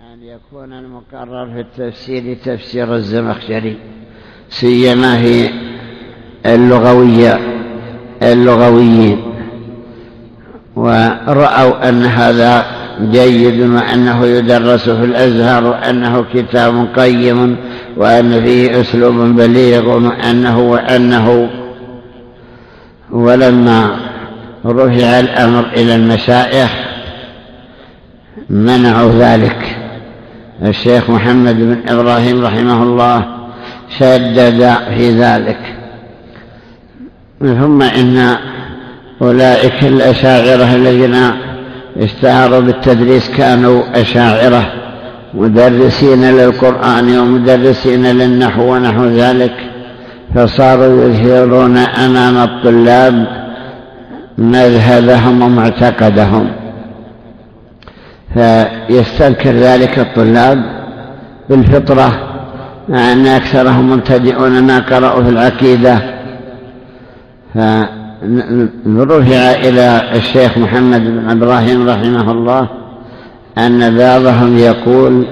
أن يكون المقرر في التفسير تفسير الزمخشري، سيما في اللغويين، ورأوا أن هذا جيد وأنه يدرس في الأزهر وأنه كتاب قيم وأن فيه أسلوب بليغ وأنه ولما رفع الأمر إلى المشايخ منعوا ذلك. الشيخ محمد بن إبراهيم رحمه الله شدد في ذلك. ثم إن أولئك الأشاعرة الذين اشتهروا بالتدريس كانوا أشاعرة مدرسين للقرآن ومدرسين للنحو ونحو ذلك، فصاروا يظهرون أمام الطلاب مذهبهم ومعتقدهم، فيستنكر ذلك الطلاب بالفطرة، مع أن أكثرهم مبتدئون ما قرأوا في العقيدة. فرفع إلى الشيخ محمد بن إبراهيم رحمه الله أن بعضهم يقول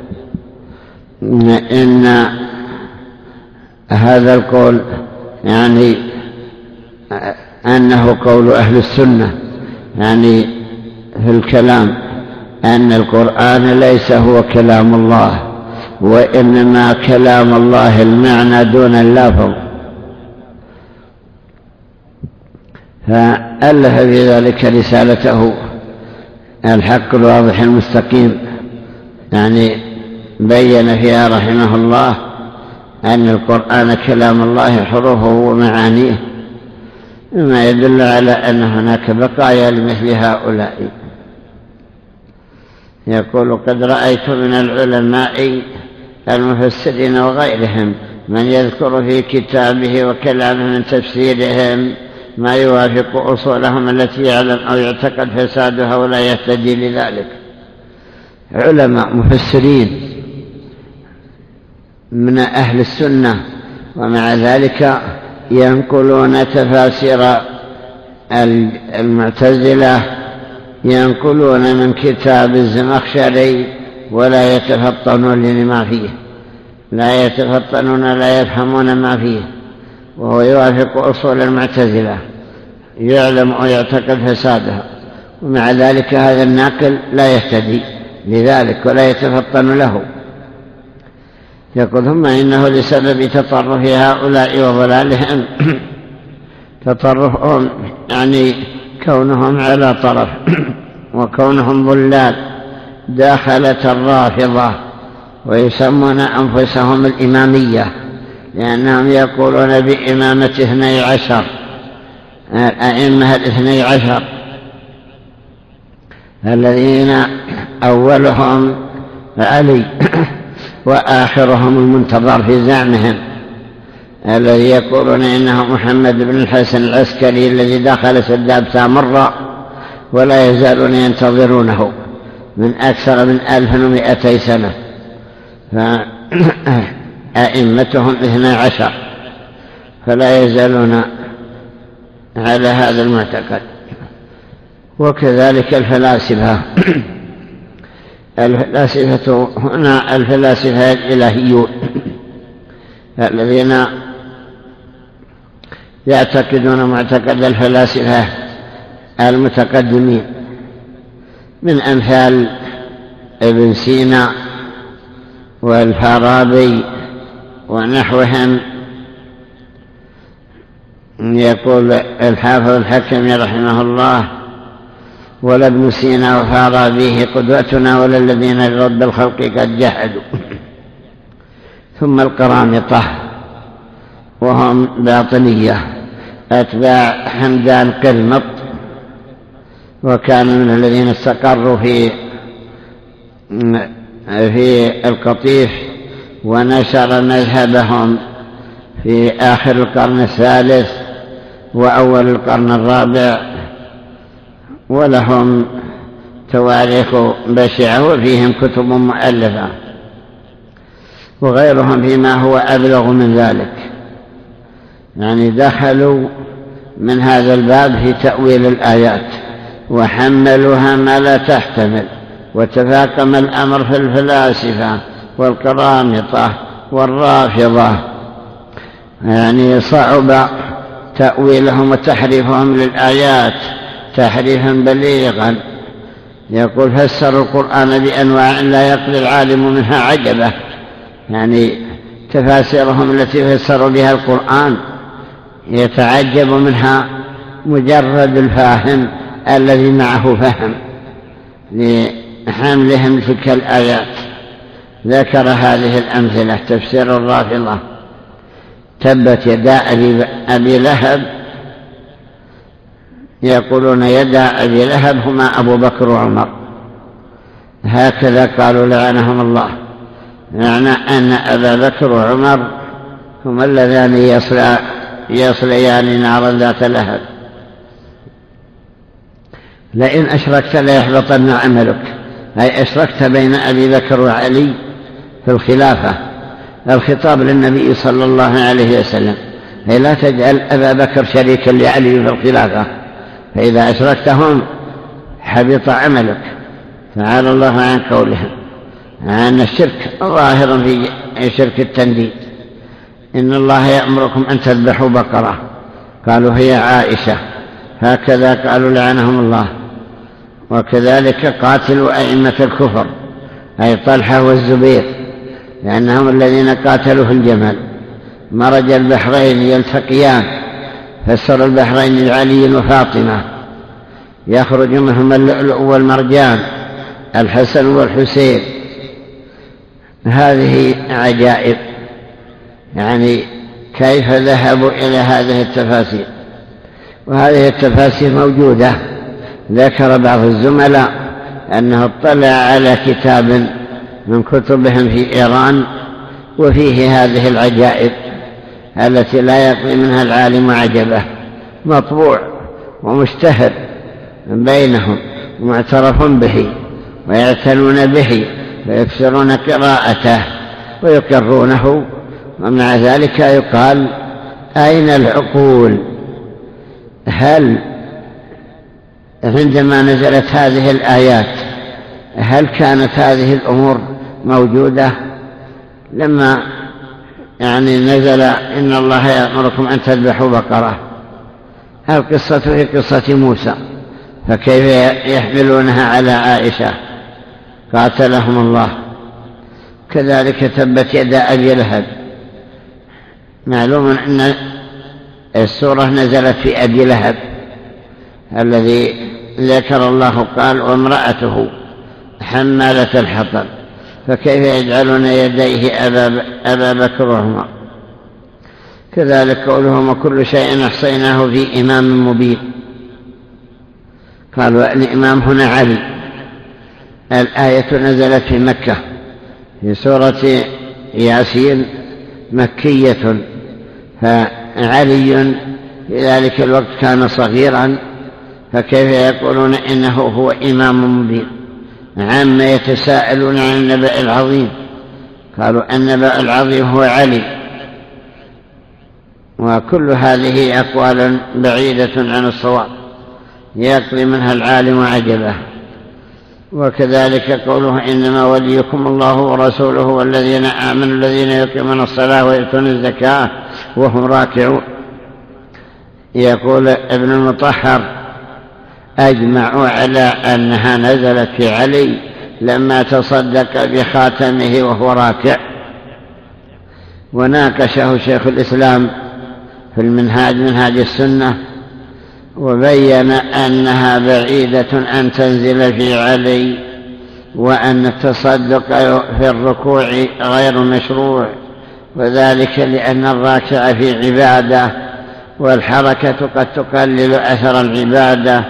إن هذا القول يعني أنه قول أهل السنة، يعني في الكلام أن القرآن ليس هو كلام الله، وإنما كلام الله المعنى دون اللفظ. فألف في ذلك رسالته الحق الواضح المستقيم، يعني بين فيها رحمه الله أن القرآن كلام الله حروفه ومعانيه، مما يدل على أن هناك بقايا لمثل هؤلاء. يقول: قد رأيت من العلماء المفسرين وغيرهم من يذكر في كتابه وكلامه من تفسيرهم ما يوافق أصولهم التي يعلم أو يعتقد فسادها ولا يهتدي لذلك. علماء مفسرين من أهل السنة، ومع ذلك ينقلون تفاسير المعتزلة، ينقلون من كتاب الزمخشري ولا يتفطنون لما فيه، لا يتفطنون، لا يفهمون ما فيه، وهو يوافق أصول المعتزلة، يعلم أو يعتقد فسادها، ومع ذلك هذا الناقل لا يهتدي لذلك ولا يتفطن له. يقول: ثم إنه لسبب تطرف هؤلاء وضلالهم تطرفهم يعني كونهم على طرف وكونهم ضلال داخلة الرافضة، ويسمون أنفسهم الإمامية لأنهم يقولون بإمامة 12 الأئمة 12 الذين أولهم علي وآخرهم المنتظر في زعمهم، الذي يقولون إنه محمد بن الحسن العسكري الذي دخل سداب سامراء، ولا يزالون ينتظرونه من أكثر من 1200 سنة، فأئمتهم 12 فلا يزالون على هذا المعتقد. وكذلك الفلاسفة هنا الفلاسفة الإلهيون الذين يعتقدون معتقد الفلاسفة المتقدمين من أمثال ابن سينا والفارابي ونحوهم. يقول الحافظ الحكمي رحمه الله: ولا ابن سينا وفارابيه قدوتنا ولا الذين لرب الخلق قد جحدوا. ثم القرامطة وهم باطنية أتباع حمدان قرمط، وكانوا من الذين استقروا في القطيف ونشر مذهبهم في آخر القرن الثالث وأول القرن الرابع، ولهم تواريخ بشعة وفيهم كتب مؤلفة، وغيرهم فيما هو أبلغ من ذلك، يعني دخلوا من هذا الباب في تأويل الآيات وحملوها ما لا تحتمل، وتفاقم الأمر في الفلاسفة والقرامطة والرافضة، يعني صعب تأويلهم وتحريفهم للآيات تحريفا بليغا. يقول فسروا القرآن بأنواع لا يقضي العالم منها عجبة، يعني تفاسيرهم التي فسروا بها القرآن يتعجب منها مجرد الفاهم الذي معه فهم لحملهم تلك الآيات. ذكر هذه الأمثلة تفسير الرافضة: تبت يدا أبي لهب، يقولون يدا أبي لهب هما أبو بكر وعمر، هكذا قالوا لعنهم الله، معنى أن أبا بكر وعمر هما اللذان يصليان نارا ذات لهب. لئن أشركت ليحبطن عملك، أي أشركت بين أبي بكر وعلي في الخلافة. الخطاب للنبي صلى الله عليه وسلم: أي لا تجعل أبا بكر شريكا لعلي في الخلافة، فإذا أشركتهم حبط عملك. تعالى الله عن قولهم عن الشرك ظاهر في شرك التنديد: إن الله يأمركم أن تذبحوا بقرة، قالوا هي عائشة، هكذا قالوا لعنهم الله. وكذلك قاتلوا أئمة الكفر، أي طلحة والزبير، لأنهم الذين قاتلوا في الجمل. مرج البحرين يلتقيان، فسر البحرين لعلي وفاطمة، يخرج منهم اللؤلؤ والمرجان، الحسن والحسين. هذه عجائب، يعني كيف ذهبوا إلى هذه التفاسير. وهذه التفاسير موجودة. ذكر بعض الزملاء أنه اطلع على كتاب من كتبهم في إيران وفيه هذه العجائب التي لا يقضي منها العالم عجبه، مطبوع ومشتهر بينهم ومعترف به، ويعتنون به ويكثرون قراءته ويقرونه. ومع ذلك يقال: أين العقول؟ هل عندما نزلت هذه الآيات هل كانت هذه الأمور موجودة؟ لما يعني نزل إن الله يأمركم أن تذبحوا بقرة، القصة هي قصة موسى، فكيف يحملونها على عائشة؟ قاتلهم الله. كذلك تبت يدا أبي لهب، معلوم أن السورة نزلت في أبي لهب الذي ذكر الله قال: وامرأته حمالة الحطب، فكيف يجعلون يديه أبا بكر وعمر؟ كذلك قولهم: وكل شيء أحصيناه في إمام مبين. قالوا الإمام هنا علي. الآية نزلت في مكة في سورة ياسين، مكية، فعلي في ذلك الوقت كان صغيرا، فكيف يقولون إنه هو إمام مبين؟ عما يتساءلون عن النبأ العظيم، قالوا النبأ العظيم هو علي. وكل هذه أقوال بعيدة عن الصواب يقضي منها العالم عجبه. وكذلك قوله: إنما وليكم الله ورسوله والذين آمنوا الذين يقيمون الصلاة ويؤتون الزكاة وهم راكعون. يقول ابن المطهر: أجمعوا على أنها نزلت في علي لما تصدق بخاتمه وهو راكع. وناقشه شيخ الإسلام في المنهاج، منهاج السنة، وبين أنها بعيدة أن تنزل في علي، وأن التصدق في الركوع غير مشروع، وذلك لأن الراكع في عبادة، والحركة قد تقلل أثر العبادة.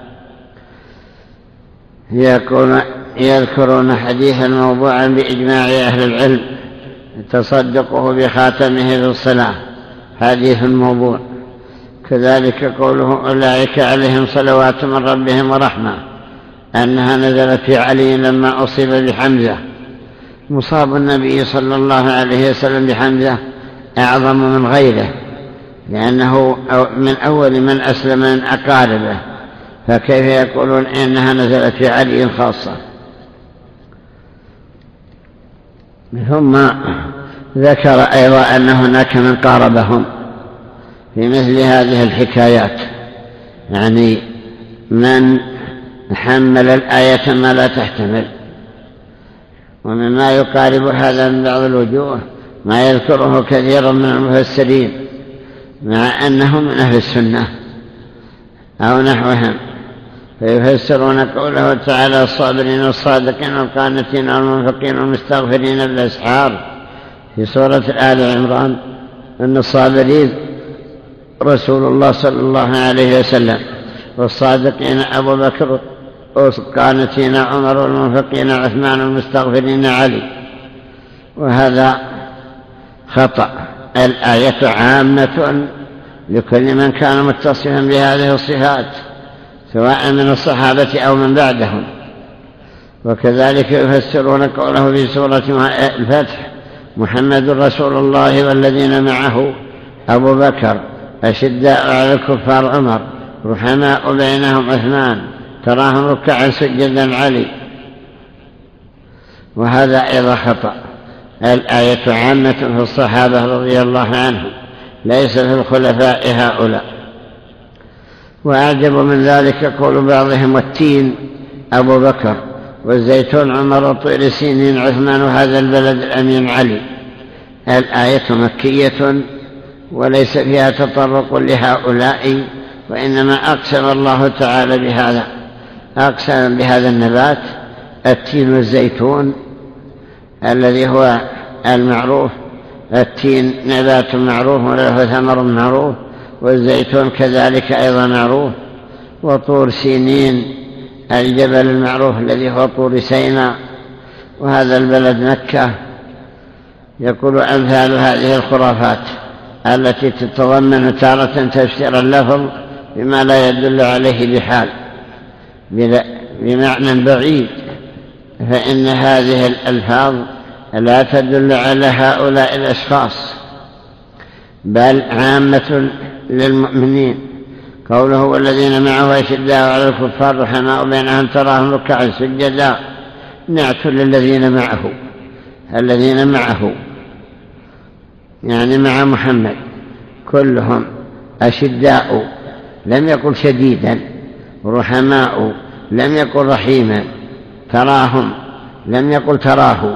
يذكرون حديثا موضوعا بإجماع أهل العلم: تصدقه بخاتمه في الصلاة، حديث موضوع. كذلك قوله: أولئك عليهم صلوات من ربهم ورحمة، أنها نزلت في علي لما أصيب بحمزة. مصاب النبي صلى الله عليه وسلم بحمزة أعظم من غيره، لأنه من أول من أسلم من أقاربه، فكيف يقولون إنها نزلت في علي خاصة؟ ثم ذكر أيضا أن هناك من قاربهم في مثل هذه الحكايات، يعني من حمل الآية ما لا تحتمل. ومما يقارب هذا من بعض الوجوه ما يذكره كثير من المفسرين مع أنهم من أهل السنة أو نحوهم، فيفسرون قوله تعالى: الصابرين والصادقين والقانتين والمنفقين والمستغفرين بالأسحار في سورة آل عمران، أن الصابرين رسول الله صلى الله عليه وسلم، والصادقين أبو بكر، والقانتين عمر، والمنفقين عثمان، والمستغفرين علي. وهذا خطأ. الآية عامة لكل من كان متصفا بهذه الصفات سواء من الصحابة أو من بعدهم. وكذلك يفسرون قوله في سورة الفتح: محمد رسول الله والذين معه أبو بكر أشداء على الكفار عمر رحماء بينهم عثمان تراهم ركعا سجدا علي. وهذا أيضا خطأ. الآية عامة في الصحابة رضي الله عنهم، ليس في الخلفاء هؤلاء. وأعجب من ذلك قول بعضهم: والتين أبو بكر، والزيتون عمر، وطير سينين عثمان، وهذا البلد الأمين علي. الآية مكية وليس فيها تطرق لهؤلاء، وإنما أقسم الله تعالى بهذا، أقسم بهذا النبات التين والزيتون الذي هو المعروف. التين نبات معروف وله ثمر معروف، والزيتون كذلك أيضا معروف. وطور سينين الجبل المعروف الذي هو طور سيناء، وهذا البلد مكة. يقول أمثال هذه الخرافات التي تتضمن تارة تفسير اللفظ بما لا يدل عليه بحال بمعنى بعيد، فإن هذه الألفاظ لا تدل على هؤلاء الأشخاص بل عامة للمؤمنين. قوله: والذين معه أشداء على الكفار رحماء بينهم تراهم ركعا سجدا، نعت للذين معه. الذين معه يعني مع محمد كلهم أشداء، لم يقل شديدا. رحماء لم يقل رحيما. تراهم لم يقل تراه.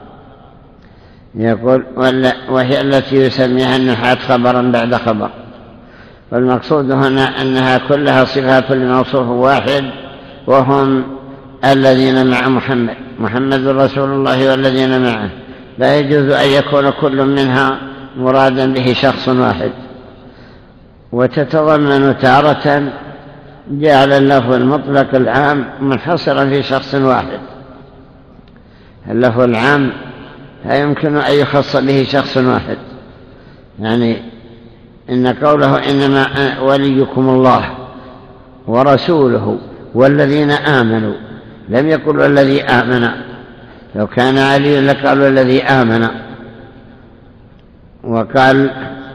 يقول وهي التي يسميها النحاة خبرا بعد خبر. والمقصود هنا أنها كلها صفات لموصوف واحد، وهم الذين مع محمد رسول الله والذين معه. لا يجوز أن يكون كل منها مرادا به شخص واحد. وتتضمن تارة جعل اللفظ المطلق العام منحصرا في شخص واحد. اللفظ العام لا يمكن أن يخص به شخص واحد، يعني إن قوله: إنما وليكم الله ورسوله والذين آمنوا، لم يقل الذي آمن. لو كان علي لقال الذي آمن. وقال: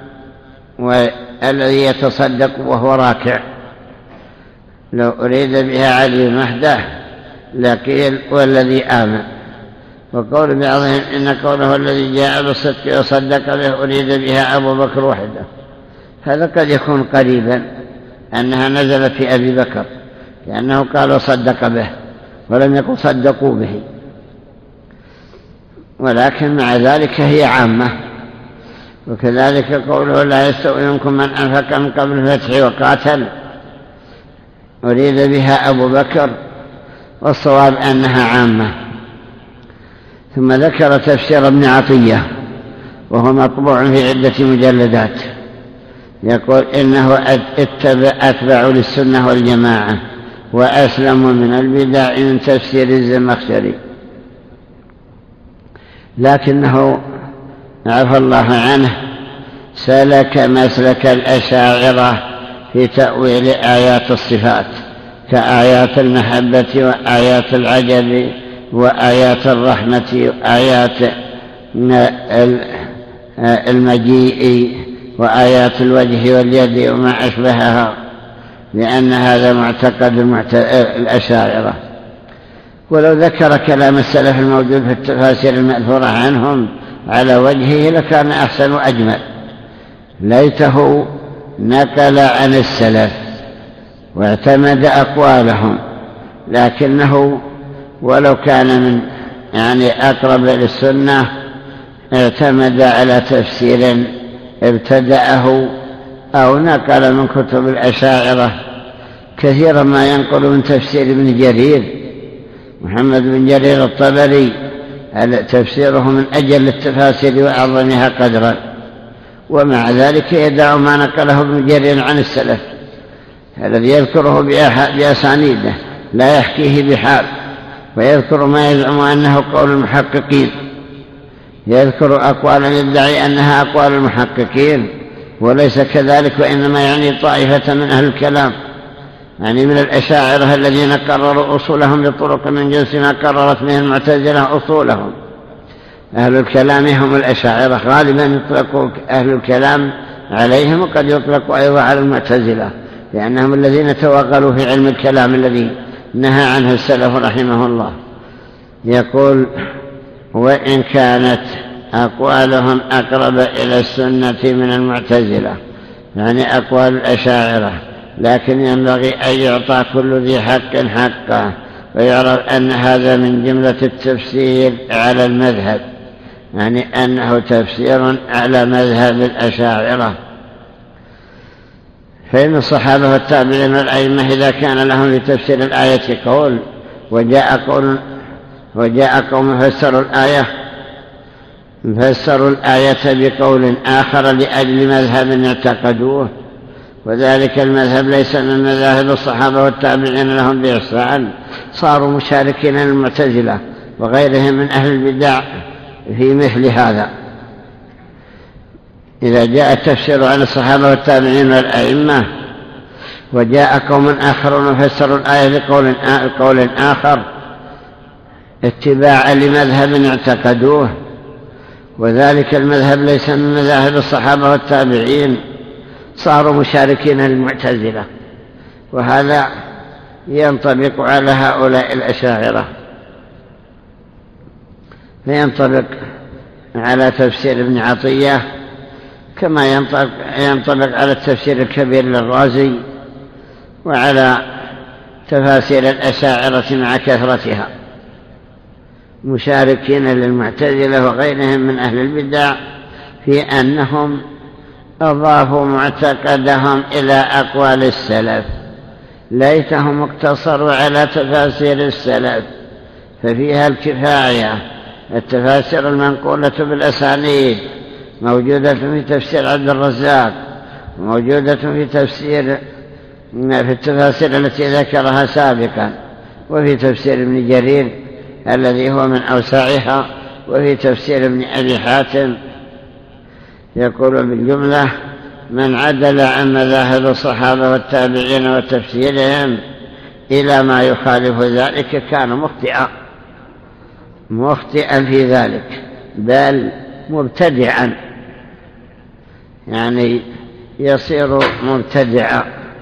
والذي يتصدق وهو راكع. لو أريد بها علي وحده لقيل والذي آمن. وقول بعضهم إن قوله الذي جاء بالصدق وصدق به أريد بها أبو بكر وحده. هذا قد يكون قريبا أنها نزلت في أبي بكر، لأنه قال صدق به ولم يقل صدقوا به. ولكن مع ذلك هي عامة. وكذلك قوله: لا يستوي منكم من أنفق من قبل الفتح وقاتل، أريد بها أبو بكر، والصواب أنها عامة. ثم ذكر تفسير ابن عطية وهو مطبوع في عدة مجلدات. يقول: إنه أتبع للسنة والجماعة وأسلم من البدع من تفسير الزمخشري، لكنه عفى الله عنه سلك مسلك الأشاعرة في تأويل آيات الصفات كآيات المحبة وآيات العجب وآيات الرحمة وآيات المجيء وآيات الوجه واليد وما أشبهها، لأن هذا معتقد الأشاعرة. ولو ذكر كلام السلف الموجود في التفاسير المأثورة عنهم على وجهه لكان أحسن وأجمل. ليته نقل عن السلف واعتمد أقوالهم، لكنه ولو كان من أقرب للسنة اعتمد على تفسير ابتدأه أو نقل من كتب الأشاعرة. كثيرا ما ينقل من تفسير ابن جرير، محمد بن جرير الطبري، تفسيره من أجل التفاسير وأعظمها قدرا، ومع ذلك يدع ما نقله ابن جرير عن السلف الذي يذكره بأسانيده لا يحكيه بحال، ويذكر ما يزعم أنه قول المحققين، يذكر أقوالا يدعي أنها أقوال المحققين وليس كذلك، وإنما يعني طائفة من أهل الكلام، من الأشاعرة الذين قرروا أصولهم بطرق من جنس ما قررت به المعتزلة أصولهم. أهل الكلام هم الأشاعرة، غالبا يطلق أهل الكلام عليهم، وقد يطلق أيضا على المعتزلة، لأنهم الذين توغلوا في علم الكلام الذي نهى عنه السلف رحمه الله. يقول: وإن كانت أقوالهم أقرب إلى السنة من المعتزلة، أقوال الأشاعرة، لكن ينبغي أن يعطى كل ذي حق حقه، ويعرف أن هذا من جملة التفسير على المذهب، أنه تفسير على مذهب الأشاعرة. فإن الصحابة والتابعين والأئمة إذا كان لهم في تفسير الآية قول وجاء قوم فسروا الآية بقول آخر لأجل مذهب اعتقدوه، وذلك المذهب ليس من مذاهب الصحابة والتابعين لهم بإحسان، صاروا مشاركين للمعتزلة وغيرهم من أهل البدع في مثل هذا. إذا جاء التفسير عن الصحابة والتابعين والأئمة وجاء قوم آخرون فسروا الآية بقول آخر اتباعا لمذهب اعتقدوه، وذلك المذهب ليس من مذاهب الصحابة والتابعين، صاروا مشاركين للمعتزلة، وهذا ينطبق على هؤلاء الأشاعرة، فينطبق على تفسير ابن عطية كما ينطبق على التفسير الكبير للرازي، وعلى تفاسير الأشاعرة مع كثرتها، مشاركين للمعتزلة وغيرهم من أهل البدع في أنهم أضافوا معتقدهم إلى أقوال السلف، ليتهم اقتصروا على تفاسير السلف، ففيها الكفاية. التفاسير المنقولة بالأسانيد موجودة في تفسير عبد الرزاق، وموجودة في التفاسير التي ذكرها سابقا، وفي تفسير ابن جرير الذي هو من أوسعها، وفي تفسير ابن أبي حاتم. يقول بالجملة: من عدل عن مذاهب الصحابة والتابعين وتفسيرهم إلى ما يخالف ذلك كان مخطئا في ذلك، بل مبتدعا، يصير مبتدعا،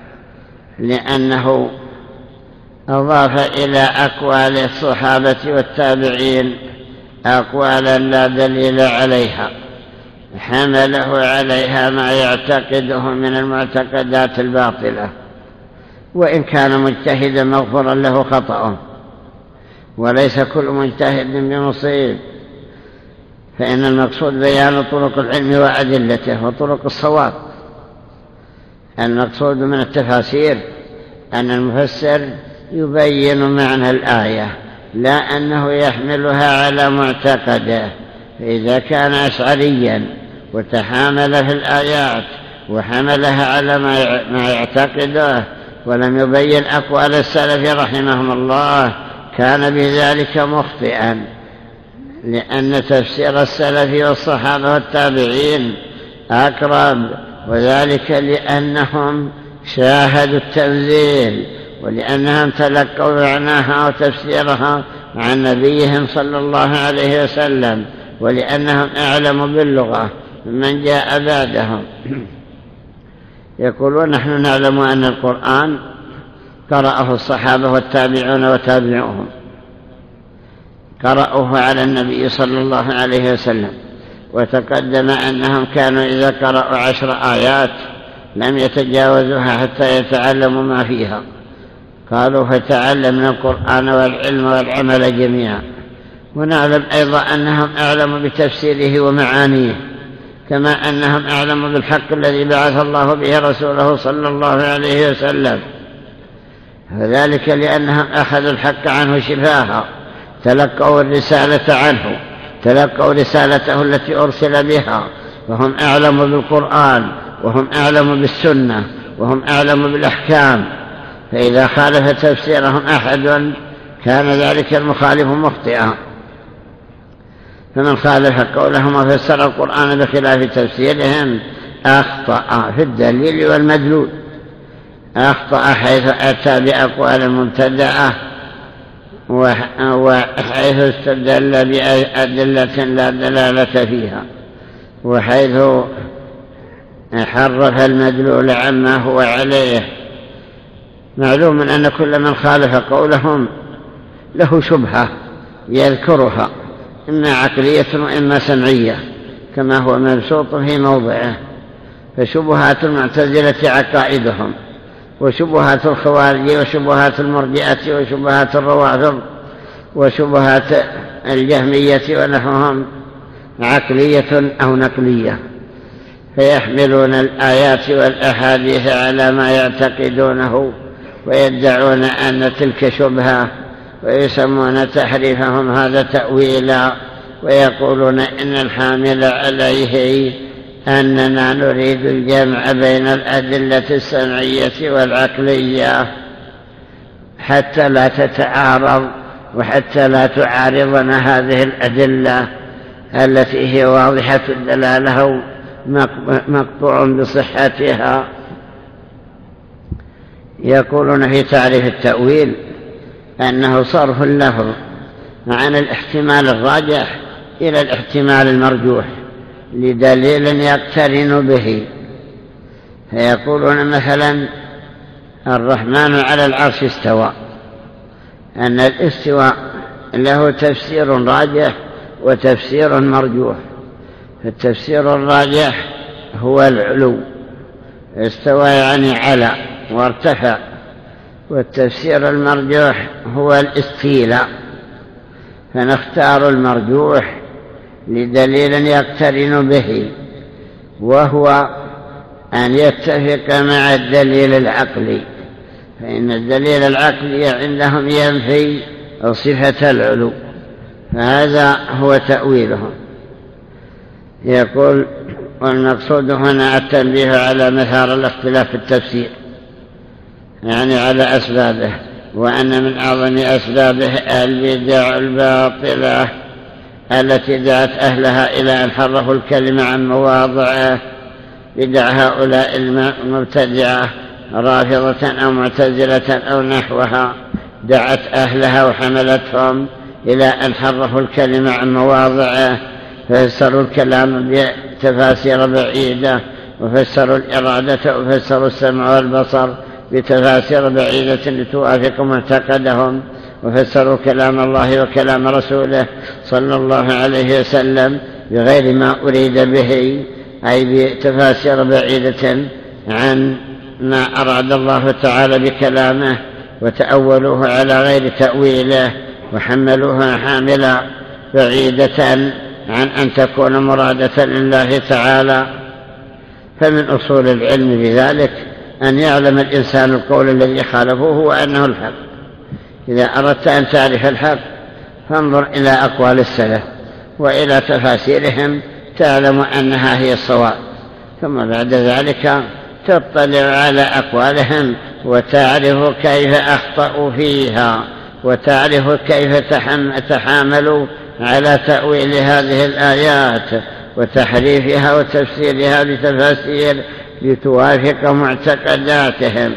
لأنه أضاف إلى أقوال الصحابة والتابعين أقوالا لا دليل عليها، حمله عليها ما يعتقده من المعتقدات الباطلة، وإن كان مجتهدا مغفورا له خطأه، وليس كل مجتهد بمصيب، فإن المقصود بيان طرق العلم وأدلته وطرق الصواب. المقصود من التفاسير أن المفسر يبين معنى الآية، لا أنه يحملها على معتقده. فإذا كان أشعريا وتحامل في الآيات وحملها على ما يعتقده ولم يبين أقوال السلف رحمهم الله، كان بذلك مخطئا، لأن تفسير السلف والصحابة والتابعين أقرب، وذلك لأنهم شاهدوا التنزيل، ولأنهم تلقوا معناها وتفسيرها عن نبيهم صلى الله عليه وسلم، ولأنهم أعلموا باللغة ممن جاء بعدهم. يقولون: نحن نعلم أن القرآن قرأه الصحابة والتابعون وتابعوهم، قرأوه على النبي صلى الله عليه وسلم. وتقدم أنهم كانوا إذا قرأوا 10 آيات لم يتجاوزوها حتى يتعلموا ما فيها. قالوا فتعلمنا القرآن والعلم والعمل جميعا. ونعلم أيضا أنهم أعلم بتفسيره ومعانيه، كما أنهم أعلم بالحق الذي بعث الله به رسوله صلى الله عليه وسلم، وذلك لأنهم أخذوا الحق عنه شفاها، تلقوا الرسالة عنه، تلقوا رسالته التي أرسل بها، وهم أعلم بالقرآن، وهم أعلم بالسنة، وهم أعلم بالأحكام. فإذا خالف تفسيرهم أحد كان ذلك المخالف مخطئا. فمن خالف قولهم وفسر القرآن بخلاف تفسيرهم أخطأ في الدليل والمدلول، أخطأ حيث أتى بأقوال المبتدعة، وحيث استدل بأدلة لا دلالة فيها، وحيث حرف المدلول عما هو عليه. معلوم أن كل من خالف قولهم له شبهة يذكرها، إما عقلية وإما سمعية، كما هو مبسوط في موضعه. فشبهات المعتزلة عقائدهم، وشبهات الخوارج، وشبهات المرجئة، وشبهات الروافض، وشبهات الجهمية ونحوهم عقلية أو نقلية، فيحملون الآيات والأحاديث على ما يعتقدونه ويدعون أن تلك شبهة، ويسمون تحريفهم هذا تأويلا، ويقولون إن الحامل عليه أننا نريد الجمع بين الأدلة السمعية والعقلية حتى لا تتعارض، وحتى لا تعارضنا هذه الأدلة التي هي واضحة الدلالة مقطوع بصحتها. يقولون في تعريف التأويل أنه صرف اللفظ عن الاحتمال الراجح إلى الاحتمال المرجوح لدليل يقترن به. فيقولون مثلا الرحمن على العرش استوى، أن الاستواء له تفسير راجح وتفسير مرجوح. فالتفسير الراجح هو العلو، استوى يعني على وارتفع، والتفسير المرجوح هو الاستيلاء. فنختار المرجوح لدليل يقترن به، وهو أن يتفق مع الدليل العقلي، فإن الدليل العقلي عندهم ينفي صفة العلو، فهذا هو تأويلهم. يقول والمقصود هنا التنبيه على مثار الاختلاف في التفسير، يعني على أسبابه، وأن من أعظم أسبابه البدع الباطلة التي دعت أهلها إلى أن حرفوا الكلمة عن مواضعه. بدع هؤلاء المبتدعة رافضة أو معتزلة أو نحوها دعت أهلها وحملتهم إلى أن حرفوا الكلمة عن مواضعه، ففسروا الكلام بتفاسير بعيدة، وفسروا الإرادة، وفسروا السمع والبصر بتفاسير بعيدة لتوافق معتقدهم، وفسروا كلام الله وكلام رسوله صلى الله عليه وسلم بغير ما أريد به، أي بتفاسير بعيدة عن ما أراد الله تعالى بكلامه، وتأولوه على غير تأويله، وحملوها حاملا بعيدة عن أن تكون مرادة لله تعالى. فمن أصول العلم بذلك أن يعلم الإنسان القول الذي خالفوه وأنه الحق. إذا أردت أن تعرف الحق فانظر إلى أقوال السلف وإلى تفاسيرهم تعلم أنها هي الصواب، ثم بعد ذلك تطلع على أقوالهم وتعرف كيف أخطأوا فيها، وتعرف كيف تحاملوا على تأويل هذه الآيات وتحريفها وتفسيرها بتفاسير لتوافق معتقداتهم.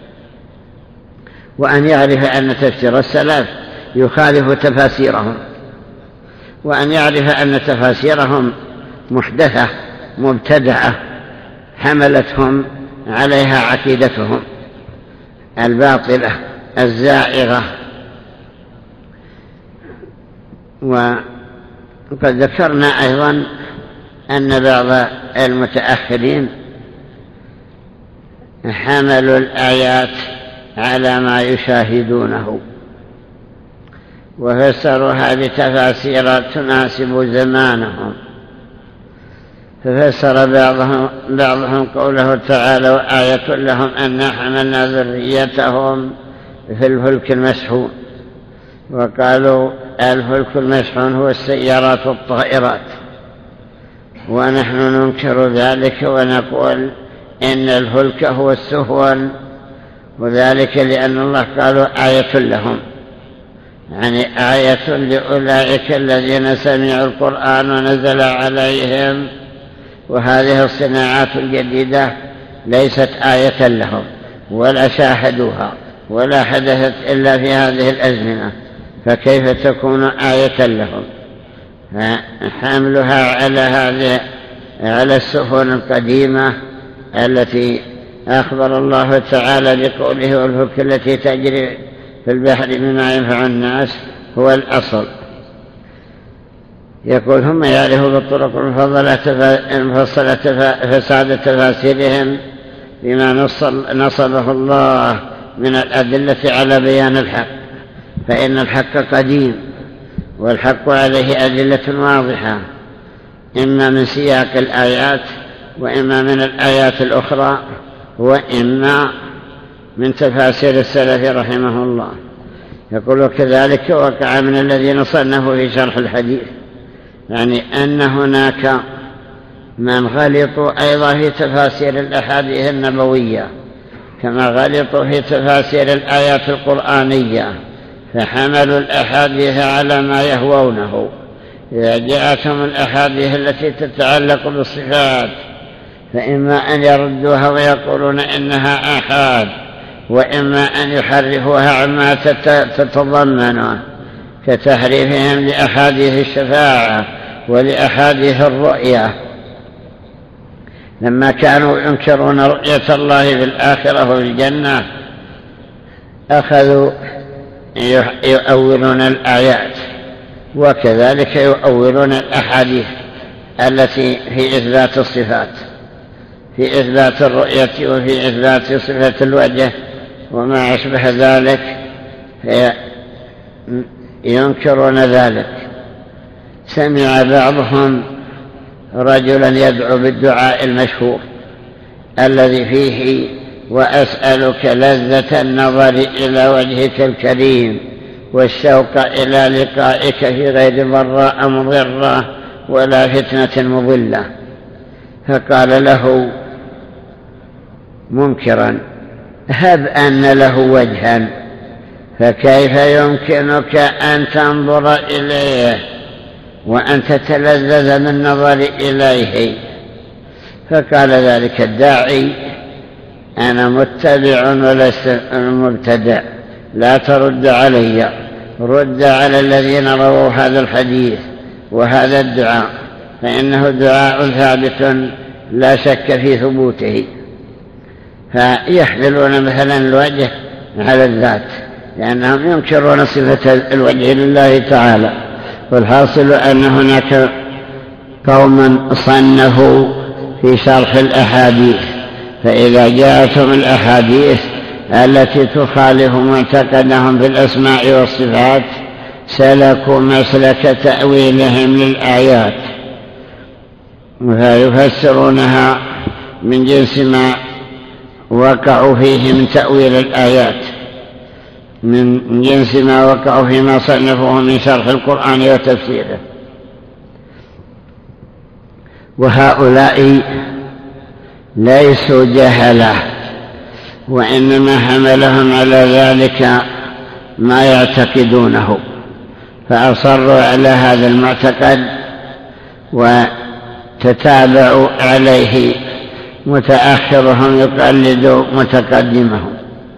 وأن يعرف أن تفسير السلف يخالف تفاسيرهم، وأن يعرف أن تفاسيرهم محدثة مبتدعة حملتهم عليها عقيدتهم الباطلة الزائغة. وقد ذكرنا أيضا أن بعض المتأخرين حملوا الآيات على ما يشاهدونه وفسروها بتفاسير تناسب زمانهم، ففسر بعضهم قوله تعالى: وآية لهم أن حملنا ذريتهم في الفلك المشحون، وقالوا الفلك المشحون هو السيارات والطائرات، ونحن ننكر ذلك ونقول إن الفلك هو السفن، وذلك لأن الله قالوا آية لهم، يعني آية لأولئك الذين سمعوا القرآن ونزل عليهم، وهذه الصناعات الجديدة ليست آية لهم ولا شاهدوها ولا حدثت إلا في هذه الأزمنة، فكيف تكون آية لهم؟ حملها على السفن القديمة التي أخبر الله تعالى بقوله: والفلك التي تجري في البحر بما ينفع الناس هو الأصل. يقول: هم يعرفوا بالطرق المفصلة فساد تفاسيرهم بما نصبه الله من الأدلة على بيان الحق، فإن الحق قديم والحق عليه أدلة واضحة، إما من سياق الآيات وإما من الآيات الأخرى وإما من تفاسير السلف رحمه الله. يقول: كذلك وقع من الذين صنفوا في شرح الحديث، يعني أن هناك من غلطوا أيضا في تفاسير الأحاديث النبوية كما غلطوا في تفاسير الآيات القرآنية، فحملوا الأحاديث على ما يهوونه. إذا جاءتهم الأحاديث التي تتعلق بالصفات فإما أن يردوها ويقولون إنها آحاد، وإما أن يحرفوها عما تتضمنه، كتحريفهم لأحاديث الشفاعة ولأحاديث الرؤية. لما كانوا ينكرون رؤية الله في الآخرة وفي الجنة أخذوا يؤولون الآيات، وكذلك يؤولون الأحاديث التي في إثبات الصفات، في إثبات الرؤية وفي إثبات صفة الوجه وما أشبه ذلك، ينكرون ذلك. سمع بعضهم رجلا يدعو بالدعاء المشهور الذي فيه: وأسألك لذة النظر إلى وجهك الكريم والشوق إلى لقائك في غير ضراء مضرة ولا فتنة مضلة. فقال له منكرا: هب أن له وجها، فكيف يمكنك أن تنظر إليه وأن تتلذذ بالنظر إليه؟ فقال ذلك الداعي: أنا متبع ولست مبتدع، لا ترد علي، رد على الذين رووا هذا الحديث وهذا الدعاء، فإنه دعاء ثابت لا شك في ثبوته. فيحملون مثلا الوجه على الذات لأنهم ينكرون صفة الوجه لله تعالى. والحاصل أن هناك قوما صنفوا في شرح الأحاديث، فإذا جاءتهم الأحاديث التي تخالف معتقدهم في الأسماء والصفات سلكوا مسلك تأويلهم للآيات، فيفسرونها من جنس ما وقعوا فيه من تأويل الآيات، من جنس ما وقعوا فيما صنفوه من شرح القرآن وتفسيره. وهؤلاء ليسوا جهلة، وإنما حملهم على ذلك ما يعتقدونه، فأصروا على هذا المعتقد وتتابعوا عليه، متأخرهم يقلد متقدمهم.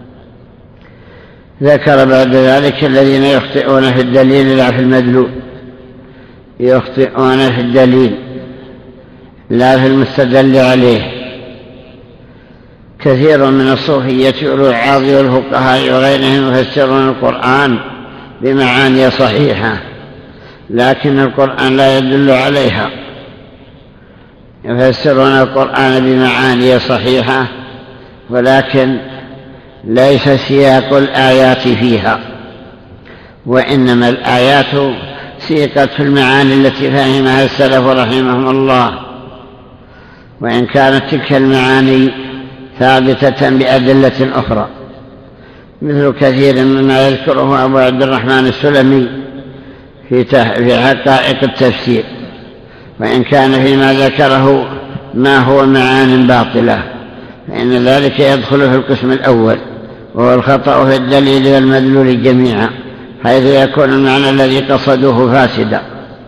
ذكر بعد ذلك الذين يخطئون في الدليل لا في المدلول، يخطئون في الدليل لا في المستدل عليه. كثير من الصوفية والوعاظ والفقهاء وغيرهم يفسرون القرآن بمعاني صحيحة، لكن القرآن لا يدل عليها، يفسرون القرآن بمعاني صحيحة ولكن ليس سياق الآيات فيها، وإنما الآيات سيقت في المعاني التي فهمها السلف رحمهم الله، وإن كانت تلك المعاني ثابتة بأدلة أخرى، مثل كثير مما يذكره أبو عبد الرحمن السلمي في حقائق التفسير، وإن كان فيما ذكره ما هو معان باطلة فإن ذلك يدخل في القسم الأول، وهو الخطأ في الدليل والمدلول جميعا، حيث يكون المعنى الذي قصدوه فاسدا.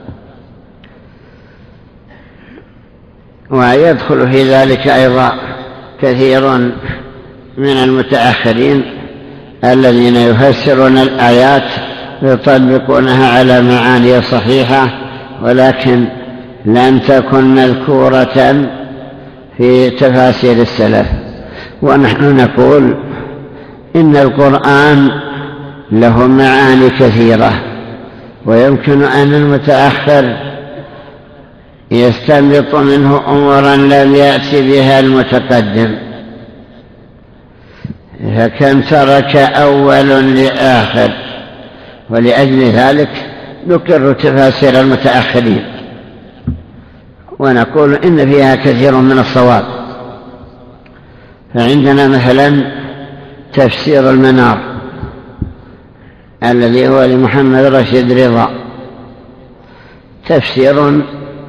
ويدخل في ذلك أيضا كثير من المتأخرين الذين يفسرون الآيات يطبقونها على معاني صحيحة ولكن لم تكن مذكورة في تفاسير السلف. ونحن نقول إن القرآن له معاني كثيرة، ويمكن أن المتأخر يستنبط منه أمورا لم يأتي بها المتقدم، فكم ترك أول لآخر، ولأجل ذلك نقر تفاسير المتأخرين ونقول إن فيها كثير من الصواب. فعندنا مثلا تفسير المنار الذي هو لمحمد رشيد رضا، تفسير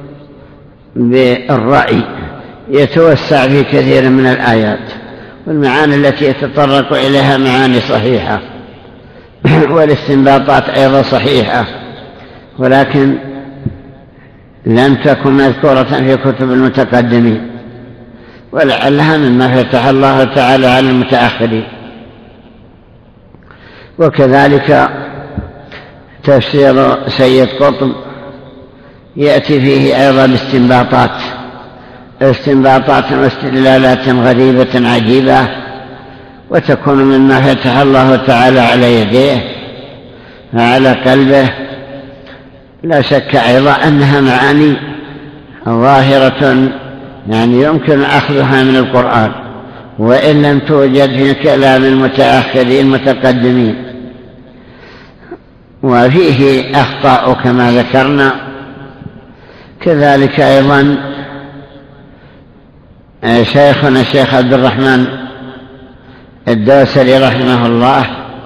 بالرأي يتوسع في كثير من الآيات، والمعاني التي يتطرق إليها معاني صحيحة والاستنباطات أيضا صحيحة، ولكن لم تكن مذكورة في كتب المتقدمين، ولعلها مما فتح الله تعالى على المتأخرين. وكذلك تفسير سيد قطب يأتي فيه أيضا استنباطات واستدلالات غريبة عجيبة، وتكون مما فتح الله تعالى على يديه وعلى قلبه. لا شك أيضا أنها معاني ظاهرة يعني يمكن أخذها من القرآن، وإن لم توجد في كلام المتأخرين المتقدمين، وفيه أخطاء كما ذكرنا. كذلك أيضا شيخنا الشيخ عبد الرحمن الدوسري رحمه الله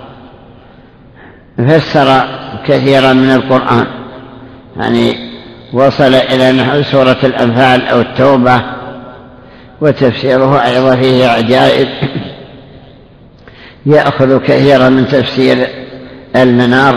فسر كثيرا من القرآن، يعني وصل إلى نحو سورة الأنفال أو التوبة، وتفسيره أيضا فيه عجائب، يأخذ كثيرا من تفسير المنار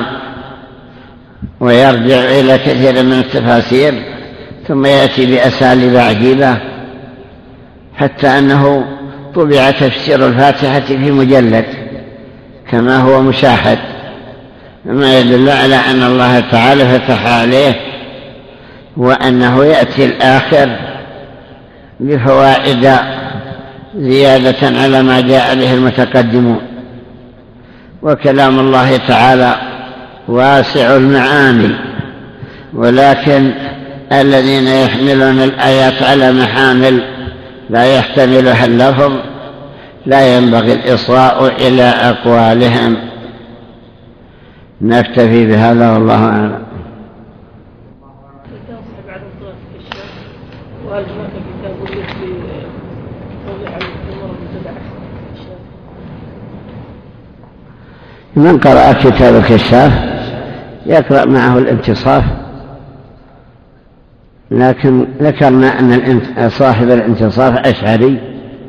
ويرجع إلى كثير من التفاسير، ثم يأتي بأساليب عجيبة، حتى أنه طبع تفسير الفاتحة في مجلد كما هو مشاهد، مما يدل على أن الله تعالى فتح عليه، وأنه يأتي الآخر بفوائد زيادة على ما جاء به المتقدمون. وكلام الله تعالى واسع المعاني، ولكن الذين يحملون الآيات على محامل لا يحتملها اللفظ لا ينبغي الإصغاء إلى أقوالهم. نكتفي بهذا والله أعلم. من قرأ كتاب الكشاف يقرأ معه الانتصاف، لكن ذكرنا أن صاحب الانتصاف أشعري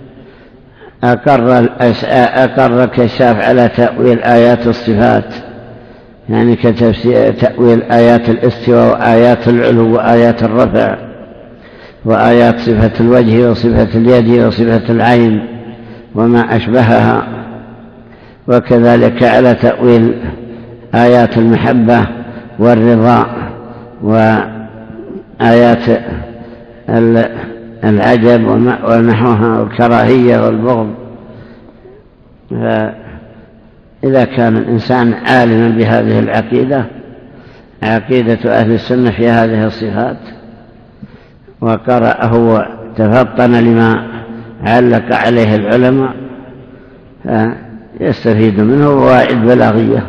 أقر الكشاف على تأويل آيات الصفات، يعني تأويل آيات الاستواء وآيات العلو وآيات الرفع وآيات صفة الوجه وصفة اليد وصفة العين وما أشبهها، وكذلك على تأويل آيات المحبة والرضا وآيات العجب ونحوها والكراهية والبغض. فإذا كان الإنسان عالما بهذه العقيدة عقيدة أهل السنة في هذه الصفات وقرأه وتفطن لما علق عليه العلماء يستفيد منه فوائد بلاغية.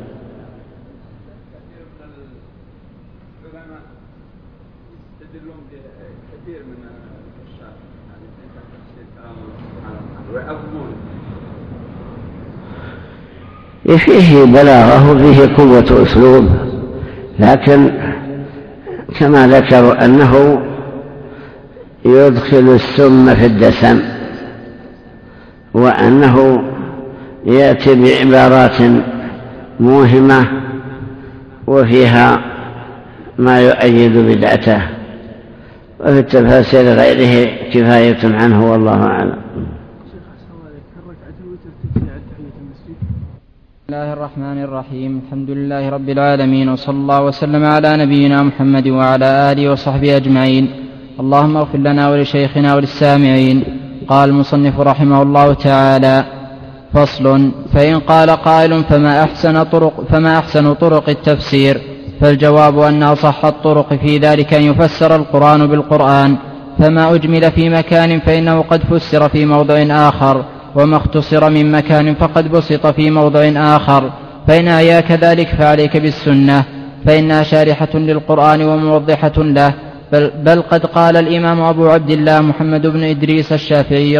فيه بلاغه وفيه قوة أسلوب، لكن كما ذكروا أنه يدخل السم في الدسم، وأنه يأتي بعبارات موهمة وفيها ما يؤيد بدعته، وفي التفاسير غيره كفاية عنه والله أعلم. بسم الله الرحمن الرحيم. الحمد لله رب العالمين، وصلى الله وسلم على نبينا محمد وعلى آله وصحبه أجمعين. اللهم اغفر لنا ولشيخنا وللسامعين. قال المصنف رحمه الله تعالى: فصل. فإن قال قائل فما أحسن طرق التفسير؟ فالجواب أن أصح الطرق في ذلك أن يفسر القرآن بالقرآن، فما أجمل في مكان فإنه قد فسر في موضع آخر، وما اختصر من مكان فقد بسط في موضع آخر. فإن أعياك ذلك فعليك بالسنة، فإنها شارحة للقرآن وموضحة له. بل قد قال الإمام أبو عبد الله محمد بن إدريس الشافعي: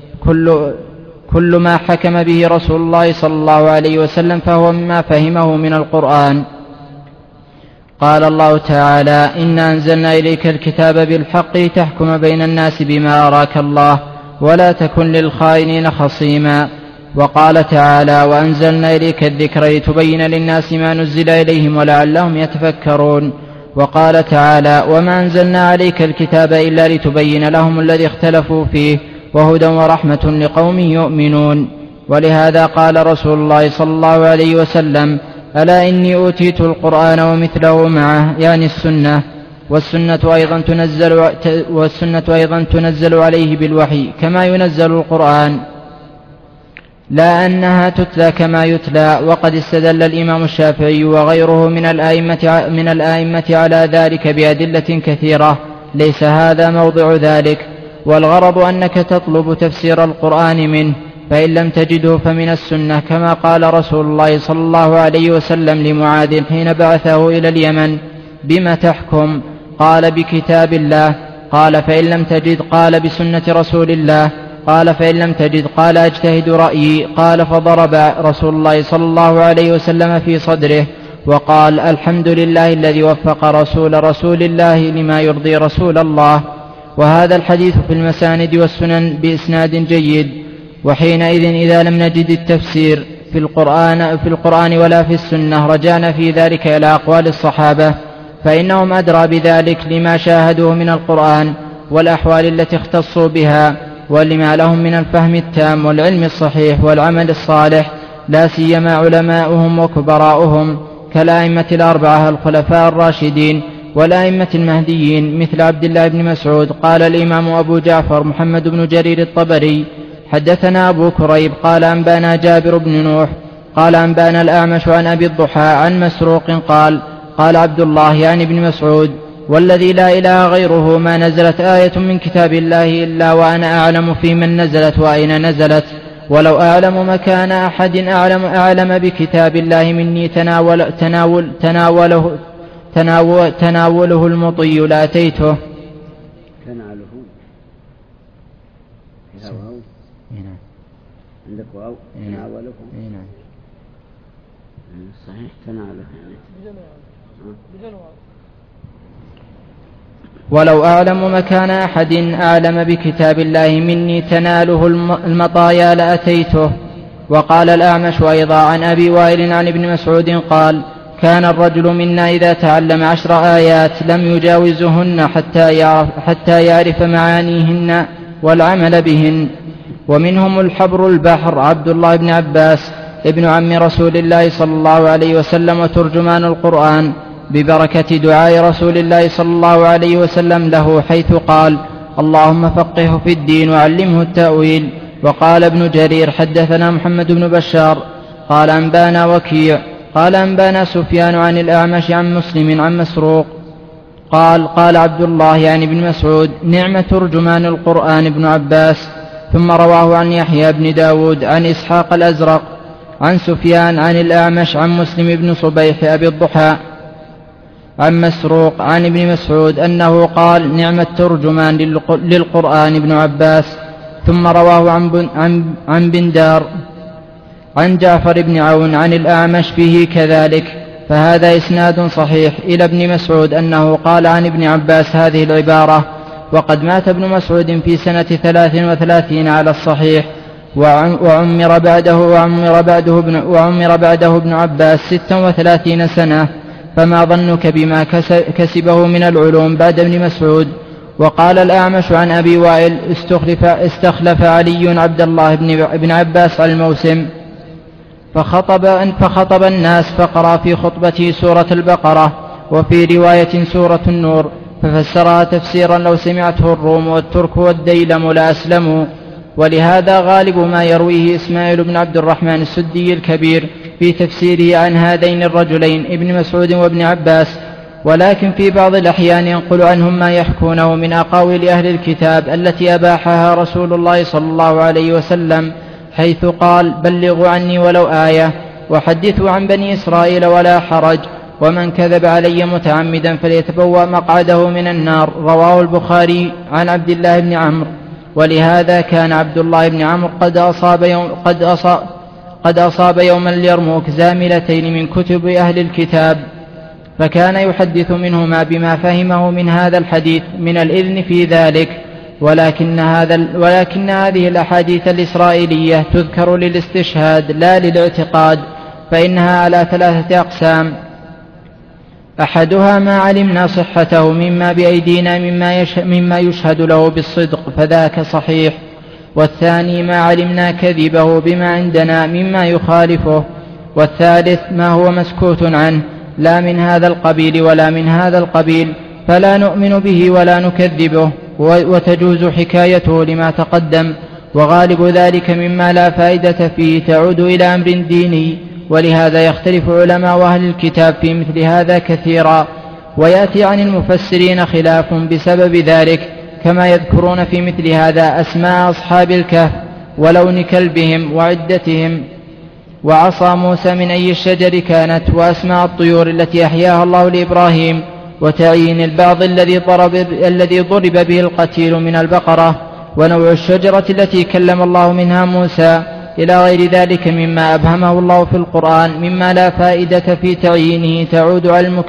كل ما حكم به رسول الله صلى الله عليه وسلم فهو مما فهمه من القرآن. قال الله تعالى: إنا أنزلنا إليك الكتاب بالحق تحكم بين الناس بما أراك الله ولا تكن للخائنين خصيما. وقال تعالى: وأنزلنا إليك الذكر لتبين للناس ما نزل إليهم ولعلهم يتفكرون. وقال تعالى: وما أنزلنا عليك الكتاب إلا لتبين لهم الذي اختلفوا فيه وهدى ورحمة لقوم يؤمنون. ولهذا قال رسول الله صلى الله عليه وسلم: ألا إني أوتيت القرآن ومثله معه، يعني السنة. والسنة أيضا تنزل عليه بالوحي كما ينزل القرآن، لا أنها تتلى كما يتلى. وقد استدل الإمام الشافعي وغيره من الآئمة على ذلك بأدلة كثيرة، ليس هذا موضع ذلك. والغرض أنك تطلب تفسير القرآن منه، فإن لم تجده فمن السنة، كما قال رسول الله صلى الله عليه وسلم لمعاذ حين بعثه إلى اليمن: بما تحكم؟ قال: بكتاب الله. قال: فإن لم تجد؟ قال: بسنة رسول الله. قال: فإن لم تجد؟ قال: أجتهد رأيي. قال: فضرب رسول الله صلى الله عليه وسلم في صدره وقال: الحمد لله الذي وفق رسول الله لما يرضي رسول الله. وهذا الحديث في المساند والسنن بإسناد جيد. وحينئذ إذا لم نجد التفسير في القرآن ولا في السنة رجعنا في ذلك إلى أقوال الصحابة، فإنهم أدرى بذلك لما شاهدوه من القرآن والأحوال التي اختصوا بها، ولما لهم من الفهم التام والعلم الصحيح والعمل الصالح، لا سيما علماؤهم وكبراؤهم كالأئمة الأربعة الخلفاء الراشدين والأئمة المهديين مثل عبد الله بن مسعود. قال الإمام أبو جعفر محمد بن جرير الطبري: حدثنا أبو كريب قال أنبانا جابر بن نوح قال أنبانا الأعمش عن أبي الضحى عن مسروق قال عبد الله يعني بن مسعود: والذي لا إله غيره ما نزلت آية من كتاب الله إلا وأنا أعلم في من نزلت وأين نزلت، ولو أعلم مكان أحد أعلم بكتاب الله مني تناوله المطي لأتيته. عندك واو تناوله صحيح تناوله ولو أعلم مكان أحد أعلم بكتاب الله مني تناله المطايا لأتيته. وقال الأعمش أيضا عن أبي وائل عن ابن مسعود قال: كان الرجل منا إذا تعلم 10 آيات لم يجاوزهن حتى يعرف معانيهن والعمل بهن. ومنهم الحبر البحر عبد الله بن عباس ابن عم رسول الله صلى الله عليه وسلم وترجمان القرآن، ببركة دعاء رسول الله صلى الله عليه وسلم له، حيث قال: اللهم فقهه في الدين وعلمه التأويل. وقال ابن جرير: حدثنا محمد بن بشار قال أنبانا وكيع قال أنبانا سفيان عن الأعمش عن مسلم عن مسروق قال عبد الله يعني بن مسعود: نعم ترجمان القرآن ابن عباس. ثم رواه عن يحيى بن داود عن إسحاق الأزرق عن سفيان عن الأعمش عن مسلم بن صبيح أبي الضحى عن مسروق عن ابن مسعود أنه قال: نعم الترجمان للقرآن ابن عباس. ثم رواه عن بندار عن جعفر بن عون عن الأعمش فيه كذلك، فهذا إسناد صحيح إلى ابن مسعود أنه قال عن ابن عباس هذه العبارة. وقد مات ابن مسعود في سنة 33 على الصحيح، وعمر بعده ابن عباس 36 سنة، فما ظنك بما كسبه من العلوم بعد ابن مسعود. وقال الأعمش عن أبي وائل: استخلف علي عبد الله بن عباس على الموسم فخطب الناس، فقرأ في خطبته سورة البقرة، وفي رواية سورة النور، ففسرها تفسيرا لو سمعته الروم والترك والديلم لأسلموا. ولهذا غالب ما يرويه إسماعيل بن عبد الرحمن السدي الكبير في تفسيره عن هذين الرجلين ابن مسعود وابن عباس، ولكن في بعض الأحيان ينقل عنهم ما يحكونه من أقاويل أهل الكتاب التي أباحها رسول الله صلى الله عليه وسلم، حيث قال: بلغوا عني ولو آية، وحدثوا عن بني إسرائيل ولا حرج، ومن كذب علي متعمدا فليتبوأ مقعده من النار. رواه البخاري عن عبد الله بن عمرو. ولهذا كان عبد الله بن عمرو قد أصاب يوم اليرموك زاملتين من كتب أهل الكتاب، فكان يحدث منهما بما فهمه من هذا الحديث من الإذن في ذلك. ولكن هذه الأحاديث الإسرائيلية تذكر للاستشهاد لا للاعتقاد، فإنها على 3 أقسام: أحدها ما علمنا صحته مما بأيدينا مما يشهد له بالصدق فذاك صحيح، والثاني ما علمنا كذبه بما عندنا مما يخالفه، والثالث ما هو مسكوت عنه لا من هذا القبيل ولا من هذا القبيل، فلا نؤمن به ولا نكذبه، وتجوز حكايته لما تقدم. وغالب ذلك مما لا فائدة فيه تعود إلى أمر ديني، ولهذا يختلف علماء أهل الكتاب في مثل هذا كثيرا، ويأتي عن المفسرين خلاف بسبب ذلك، كما يذكرون في مثل هذا أسماء أصحاب الكهف ولون كلبهم وعدتهم، وعصا موسى من أي الشجر كانت، وأسماء الطيور التي أحياها الله لإبراهيم، وتعيين البعض الذي ضرب به القتيل من البقرة، ونوع الشجرة التي كلم الله منها موسى، إلى غير ذلك مما أبهمه الله في القرآن مما لا فائدة في تعيينه تعود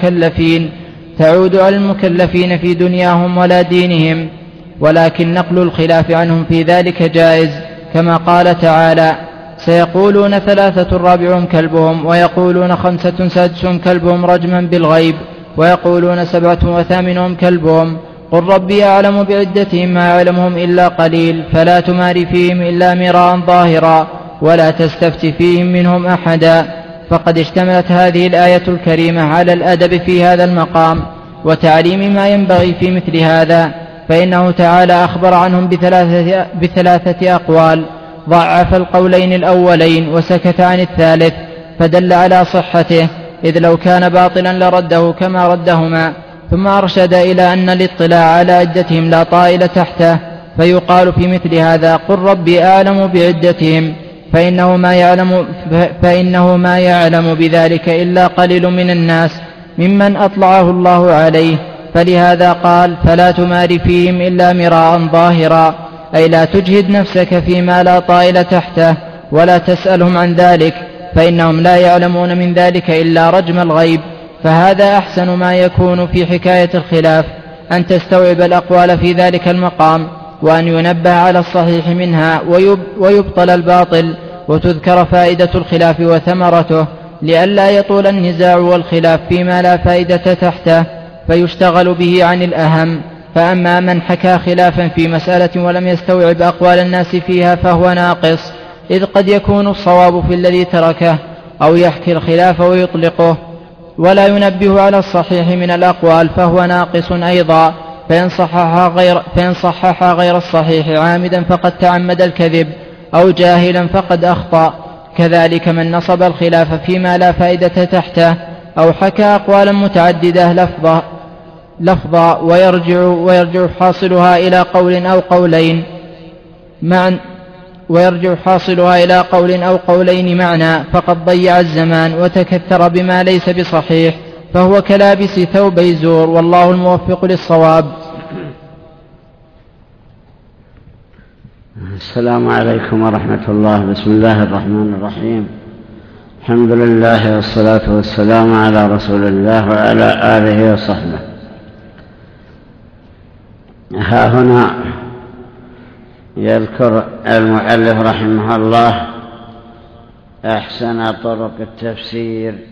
على المكلفين في دنياهم ولا دينهم، ولكن نقل الخلاف عنهم في ذلك جائز، كما قال تعالى: سيقولون 3 رابعهم كلبهم، ويقولون 5 سادسهم كلبهم رجما بالغيب، ويقولون 7 وثامنهم كلبهم، قل ربي أعلم بعدتهم ما يعلمهم إلا قليل، فلا تمار فيهم إلا مراء ظاهرا، ولا تستفت فيهم منهم أحدا. فقد اشتملت هذه الآية الكريمة على الأدب في هذا المقام وتعليم ما ينبغي في مثل هذا، فإنه تعالى أخبر عنهم بثلاثة أقوال، ضعف القولين الأولين وسكت عن الثالث، فدل على صحته، إذ لو كان باطلا لرده كما ردهما. ثم أرشد إلى أن الاطلاع على عدتهم لا طائل تحته، فيقال في مثل هذا: قل ربي أعلم بعدتهم، فإنه ما يعلم بذلك إلا قليل من الناس ممن أطلعه الله عليه. فلهذا قال: فلا تمار فيهم إلا مراء ظاهرا، أي لا تجهد نفسك فيما لا طائل تحته، ولا تسألهم عن ذلك، فإنهم لا يعلمون من ذلك إلا رجم الغيب. فهذا أحسن ما يكون في حكاية الخلاف، أن تستوعب الأقوال في ذلك المقام، وأن ينبه على الصحيح منها ويبطل الباطل، وتذكر فائدة الخلاف وثمرته، لئلا يطول النزاع والخلاف فيما لا فائدة تحته فيشتغل به عن الأهم. فأما من حكى خلافا في مسألة ولم يستوعب أقوال الناس فيها فهو ناقص، إذ قد يكون الصواب في الذي تركه، أو يحكي الخلاف ويطلقه ولا ينبه على الصحيح من الأقوال فهو ناقص أيضا. فإن صحح غير الصحيح عامدا فقد تعمد الكذب، أو جاهلا فقد أخطأ، وكذلك من نصب الخلاف فيما لا فائدة تحته أو حكى أقوالا متعددة لفظا ويرجع حاصلها إلى قول أو قولين معنى فقد ضيع الزمان وتكثر بما ليس بصحيح، فهو كلابس ثوبي زور، والله الموفق للصواب. السلام عليكم ورحمة الله. بسم الله الرحمن الرحيم. الحمد لله والصلاة والسلام على رسول الله وعلى آله وصحبه. ها هنا يذكر المؤلف رحمه الله أحسن طرق التفسير